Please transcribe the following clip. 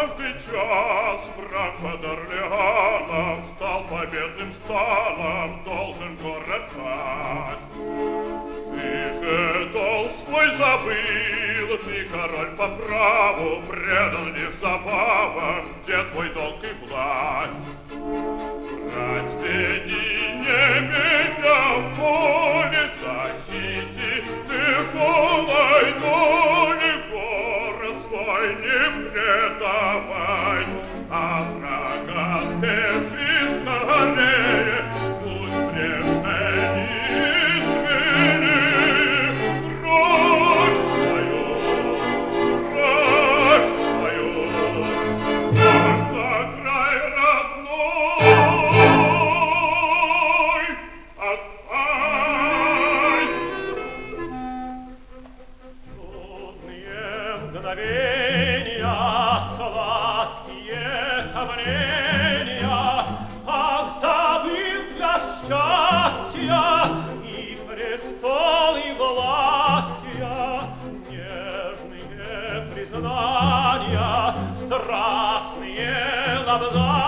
каждый час враг под Орлеаном стал победным станом, должен город пасть. Ты же долг свой забыл, ты король по праву, предан лишь забавам, где твой долг и власть. Брать веди не меня в поле, защити тяжелой доли, город свой не предавай, а врага спеши скорее, будь прежней и смели. Кровь свою, как за край родной отдай. Трудные мгновения, сладкие томления, как забыл для счастья и престол, и властья, нежные признания, страстные лобзания.